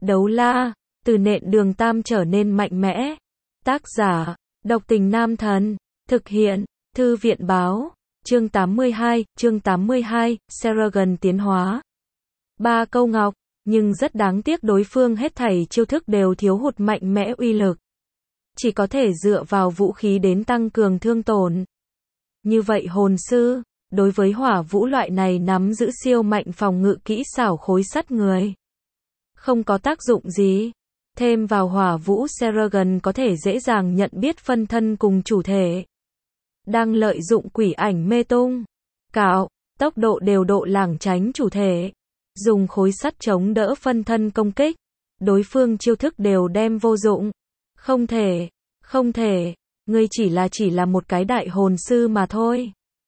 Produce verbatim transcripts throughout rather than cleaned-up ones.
Đấu la, từ nện đường tam trở nên mạnh mẽ. Tác giả, độc tình nam thần. Thực hiện, thư viện báo. Chương tám mươi hai, chương tám mươi hai, Seragon tiến hóa. Ba câu ngọc, nhưng rất đáng tiếc đối phương hết thảy chiêu thức đều thiếu hụt mạnh mẽ uy lực. Chỉ có thể dựa vào vũ khí đến tăng cường thương tổn. Như vậy hồn sư, đối với hỏa vũ loại này nắm giữ siêu mạnh phòng ngự kỹ xảo khối sắt người, không có tác dụng gì. Thêm vào hỏa vũ Seragon có thể dễ dàng nhận biết phân thân cùng chủ thể. Đang lợi dụng quỷ ảnh mê tung, cạo, tốc độ đều độ lảng tránh chủ thể. Dùng khối sắt chống đỡ phân thân công kích. Đối phương chiêu thức đều đem vô dụng. Không thể, không thể, ngươi chỉ là chỉ là một cái đại hồn sư mà thôi.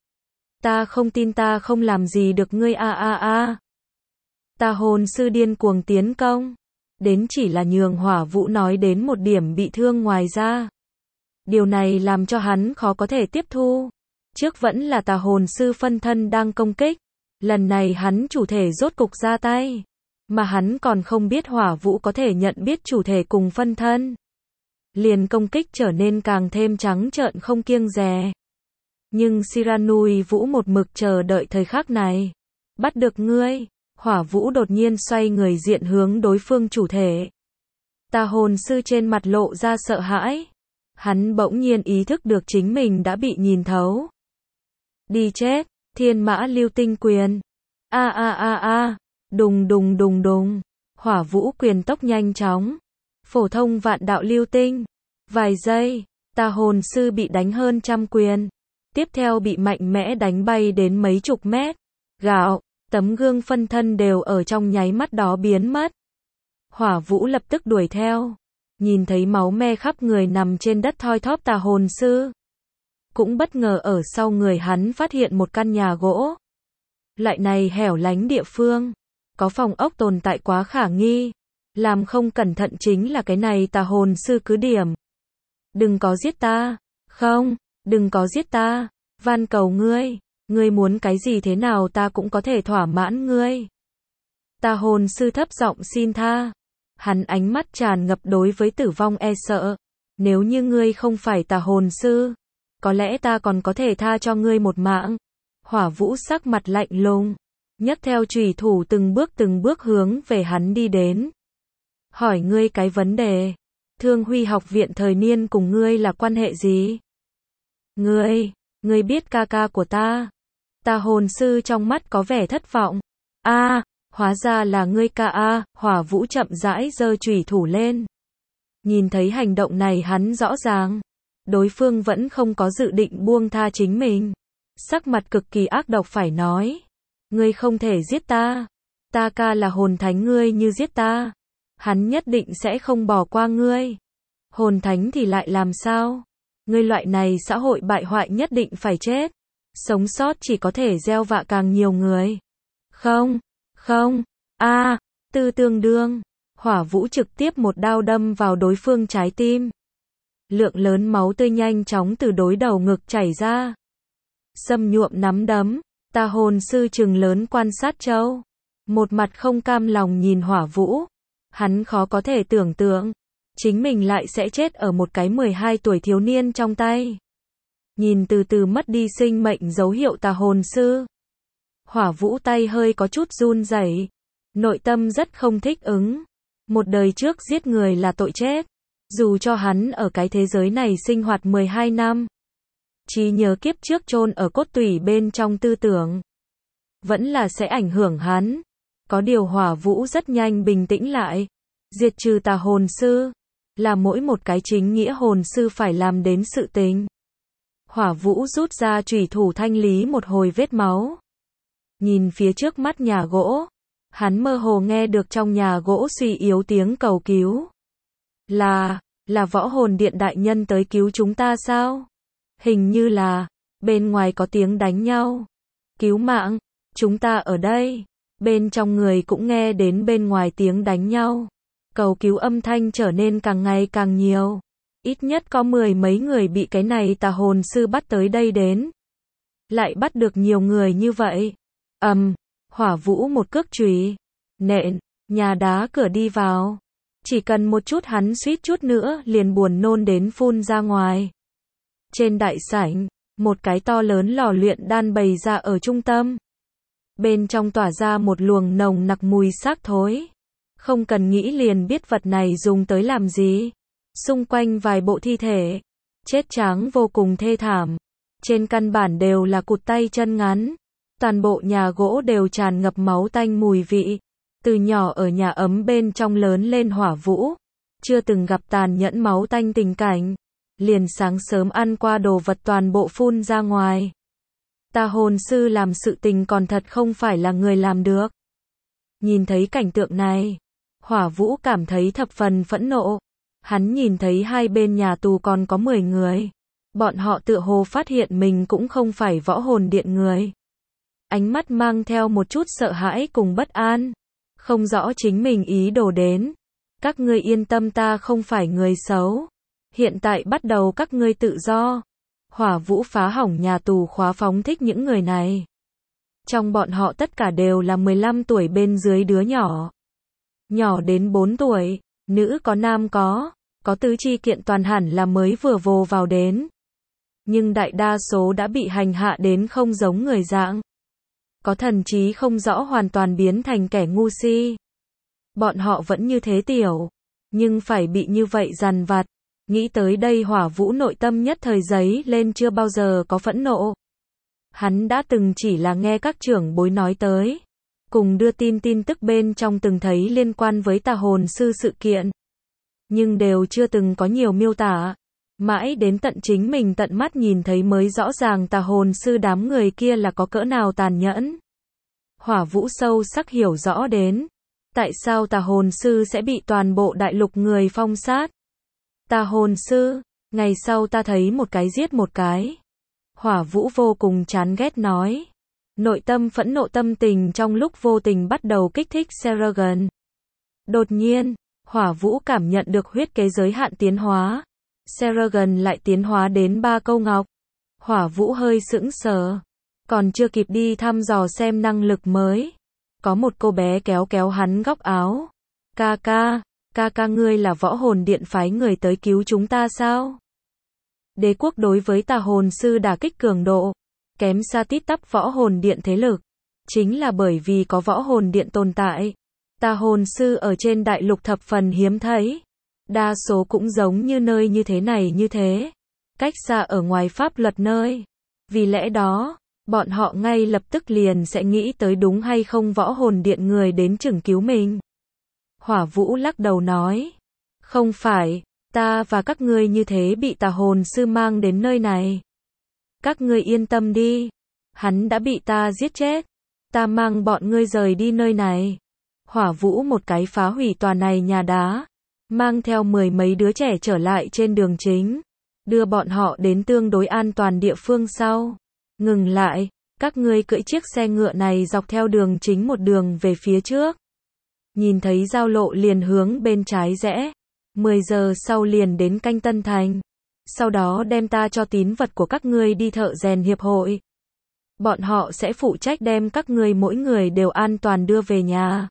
Ta không tin ta không làm gì được ngươi a a a. Ta hồn sư điên cuồng tiến công. Đến chỉ là nhường hỏa vũ nói đến một điểm bị thương ngoài ra. Điều này làm cho hắn khó có thể tiếp thu. Trước vẫn là tà hồn sư phân thân đang công kích. Lần này hắn chủ thể rốt cục ra tay. Mà hắn còn không biết hỏa vũ có thể nhận biết chủ thể cùng phân thân. Liền công kích trở nên càng thêm trắng trợn không kiêng dè. Nhưng Siranui Vũ một mực chờ đợi thời khắc này. Bắt được ngươi. Hỏa vũ đột nhiên xoay người diện hướng đối phương chủ thể. Tà hồn sư trên mặt lộ ra sợ hãi. Hắn bỗng nhiên ý thức được chính mình đã bị nhìn thấu. Đi chết, thiên mã lưu tinh quyền. A a a a, đùng đùng đùng đùng. Hỏa vũ quyền tốc nhanh chóng. Phổ thông vạn đạo lưu tinh. Vài giây, tà hồn sư bị đánh hơn trăm quyền. Tiếp theo bị mạnh mẽ đánh bay đến mấy chục mét. Gạo, tấm gương phân thân đều ở trong nháy mắt đó biến mất. Hỏa vũ lập tức đuổi theo. Nhìn thấy máu me khắp người nằm trên đất thoi thóp tà hồn sư. Cũng bất ngờ ở sau người hắn phát hiện một căn nhà gỗ. Loại này hẻo lánh địa phương. Có phòng ốc tồn tại quá khả nghi. Làm không cẩn thận chính là cái này tà hồn sư cứ điểm. Đừng có giết ta. Không, đừng có giết ta. Van cầu ngươi. Ngươi muốn cái gì thế nào ta cũng có thể thỏa mãn ngươi. Tà hồn sư thấp giọng xin tha. Hắn ánh mắt tràn ngập đối với tử vong e sợ. Nếu như ngươi không phải tà hồn sư, có lẽ ta còn có thể tha cho ngươi một mạng. Hỏa vũ sắc mặt lạnh lùng, nhấc theo chùy thủ từng bước từng bước hướng về hắn đi đến. Hỏi ngươi cái vấn đề. Thương Huy học viện thời niên cùng ngươi là quan hệ gì? Ngươi, ngươi biết ca ca của ta. Tà hồn sư trong mắt có vẻ thất vọng. A, à, hóa ra là ngươi ca a. Hỏa vũ chậm rãi giơ chùy thủ lên. Nhìn thấy hành động này hắn rõ ràng. Đối phương vẫn không có dự định buông tha chính mình. Sắc mặt cực kỳ ác độc phải nói. Ngươi không thể giết ta. Ta ca là hồn thánh, ngươi như giết ta. Hắn nhất định sẽ không bỏ qua ngươi. Hồn thánh thì lại làm sao? Ngươi loại này xã hội bại hoại nhất định phải chết. Sống sót chỉ có thể gieo vạ càng nhiều người. Không, không, a, à, tư tương đương. Hỏa vũ trực tiếp một đao đâm vào đối phương trái tim. Lượng lớn máu tươi nhanh chóng từ đối đầu ngực chảy ra. Xâm nhuộm nắm đấm, tà hồn sư trừng lớn quan sát châu. Một mặt không cam lòng nhìn hỏa vũ. Hắn khó có thể tưởng tượng. Chính mình lại sẽ chết ở một cái mười hai tuổi thiếu niên trong tay. Nhìn từ từ mất đi sinh mệnh dấu hiệu tà hồn sư. Hỏa vũ tay hơi có chút run rẩy. Nội tâm rất không thích ứng. Một đời trước giết người là tội chết. Dù cho hắn ở cái thế giới này sinh hoạt mười hai năm. Trí nhớ kiếp trước chôn ở cốt tủy bên trong tư tưởng. Vẫn là sẽ ảnh hưởng hắn. Có điều hỏa vũ rất nhanh bình tĩnh lại. Diệt trừ tà hồn sư. Là mỗi một cái chính nghĩa hồn sư phải làm đến sự tình. Hỏa vũ rút ra chùy thủ thanh lý một hồi vết máu. Nhìn phía trước mắt nhà gỗ. Hắn mơ hồ nghe được trong nhà gỗ suy yếu tiếng cầu cứu. Là, là võ hồn điện đại nhân tới cứu chúng ta sao? Hình như là, bên ngoài có tiếng đánh nhau. Cứu mạng, chúng ta ở đây. Bên trong người cũng nghe đến bên ngoài tiếng đánh nhau. Cầu cứu âm thanh trở nên càng ngày càng nhiều. Ít nhất có mười mấy người bị cái này tà hồn sư bắt tới đây đến. Lại bắt được nhiều người như vậy. Ầm, um, hỏa vũ một cước chùy nện, nhà đá cửa đi vào. Chỉ cần một chút hắn suýt chút nữa liền buồn nôn đến phun ra ngoài. Trên đại sảnh, một cái to lớn lò luyện đan bày ra ở trung tâm. Bên trong tỏa ra một luồng nồng nặc mùi xác thối. Không cần nghĩ liền biết vật này dùng tới làm gì. Xung quanh vài bộ thi thể, chết trắng vô cùng thê thảm. Trên căn bản đều là cụt tay chân ngắn. Toàn bộ nhà gỗ đều tràn ngập máu tanh mùi vị. Từ nhỏ ở nhà ấm bên trong lớn lên Hỏa Vũ, chưa từng gặp tàn nhẫn máu tanh tình cảnh. Liền sáng sớm ăn qua đồ vật toàn bộ phun ra ngoài. Tà hồn sư làm sự tình còn thật không phải là người làm được. Nhìn thấy cảnh tượng này, Hỏa Vũ cảm thấy thập phần phẫn nộ. Hắn nhìn thấy hai bên nhà tù còn có mười người. Bọn họ tựa hồ phát hiện mình cũng không phải võ hồn điện người. Ánh mắt mang theo một chút sợ hãi cùng bất an. Không rõ chính mình ý đồ đến. Các ngươi yên tâm, ta không phải người xấu. Hiện tại bắt đầu các ngươi tự do. Hỏa Vũ phá hỏng nhà tù khóa, phóng thích những người này. Trong bọn họ tất cả đều là mười lăm tuổi bên dưới đứa nhỏ. Nhỏ đến bốn tuổi, nữ có nam có, có tứ chi kiện toàn hẳn là mới vừa vồ vào đến. Nhưng đại đa số đã bị hành hạ đến không giống người dạng. Có thần trí không rõ, hoàn toàn biến thành kẻ ngu si. Bọn họ vẫn như thế tiểu, nhưng phải bị như vậy dằn vặt. Nghĩ tới đây Hỏa Vũ nội tâm nhất thời giấy lên, chưa bao giờ có phẫn nộ. Hắn đã từng chỉ là nghe các trưởng bối nói tới, cùng đưa tin tin tức bên trong từng thấy liên quan với tà hồn sư sự kiện. Nhưng đều chưa từng có nhiều miêu tả. Mãi đến tận chính mình tận mắt nhìn thấy mới rõ ràng tà hồn sư đám người kia là có cỡ nào tàn nhẫn. Hỏa Vũ sâu sắc hiểu rõ đến, tại sao tà hồn sư sẽ bị toàn bộ đại lục người phong sát. Tà hồn sư, ngày sau ta thấy một cái giết một cái. Hỏa Vũ vô cùng chán ghét nói. Nội tâm phẫn nộ tâm tình trong lúc vô tình bắt đầu kích thích Seragon. Đột nhiên, Hỏa Vũ cảm nhận được huyết kế giới hạn tiến hóa. Seragon lại tiến hóa đến ba câu ngọc. Hỏa Vũ hơi sững sờ. Còn chưa kịp đi thăm dò xem năng lực mới. Có một cô bé kéo kéo hắn góc áo. Ca ca, ca ca ngươi là võ hồn điện phái người tới cứu chúng ta sao? Đế quốc đối với tà hồn sư đả kích cường độ, kém xa tít tắp võ hồn điện thế lực. Chính là bởi vì có võ hồn điện tồn tại. Tà hồn sư ở trên đại lục thập phần hiếm thấy. Đa số cũng giống như nơi như thế này như thế. Cách xa ở ngoài pháp luật nơi. Vì lẽ đó, bọn họ ngay lập tức liền sẽ nghĩ tới đúng hay không võ hồn điện người đến chừng cứu mình. Hỏa Vũ lắc đầu nói. Không phải, ta và các ngươi như thế bị tà hồn sư mang đến nơi này. Các ngươi yên tâm đi. Hắn đã bị ta giết chết. Ta mang bọn ngươi rời đi nơi này. Hỏa Vũ một cái phá hủy tòa này nhà đá. Mang theo mười mấy đứa trẻ trở lại trên đường chính. Đưa bọn họ đến tương đối an toàn địa phương sau. Ngừng lại, các ngươi cưỡi chiếc xe ngựa này dọc theo đường chính một đường về phía trước. Nhìn thấy giao lộ liền hướng bên trái rẽ. mười giờ sau liền đến Canh Tân Thành. Sau đó đem ta cho tín vật của các ngươi đi thợ rèn hiệp hội. Bọn họ sẽ phụ trách đem các ngươi mỗi người đều an toàn đưa về nhà.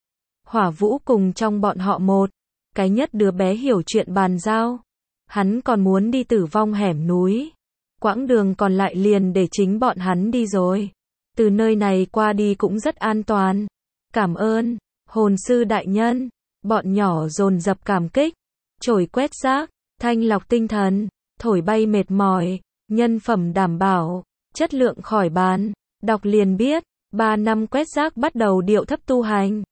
Hỏa Vũ cùng trong bọn họ một cái nhất đứa bé hiểu chuyện bàn giao. Hắn còn muốn đi Tử Vong hẻm núi. Quãng đường còn lại liền để chính bọn hắn đi rồi. Từ nơi này qua đi cũng rất an toàn. Cảm ơn, hồn sư đại nhân. Bọn nhỏ dồn dập cảm kích. Chổi quét rác, thanh lọc tinh thần, thổi bay mệt mỏi, nhân phẩm đảm bảo, chất lượng khỏi bàn. Đọc liền biết, ba năm quét rác bắt đầu điệu thấp tu hành.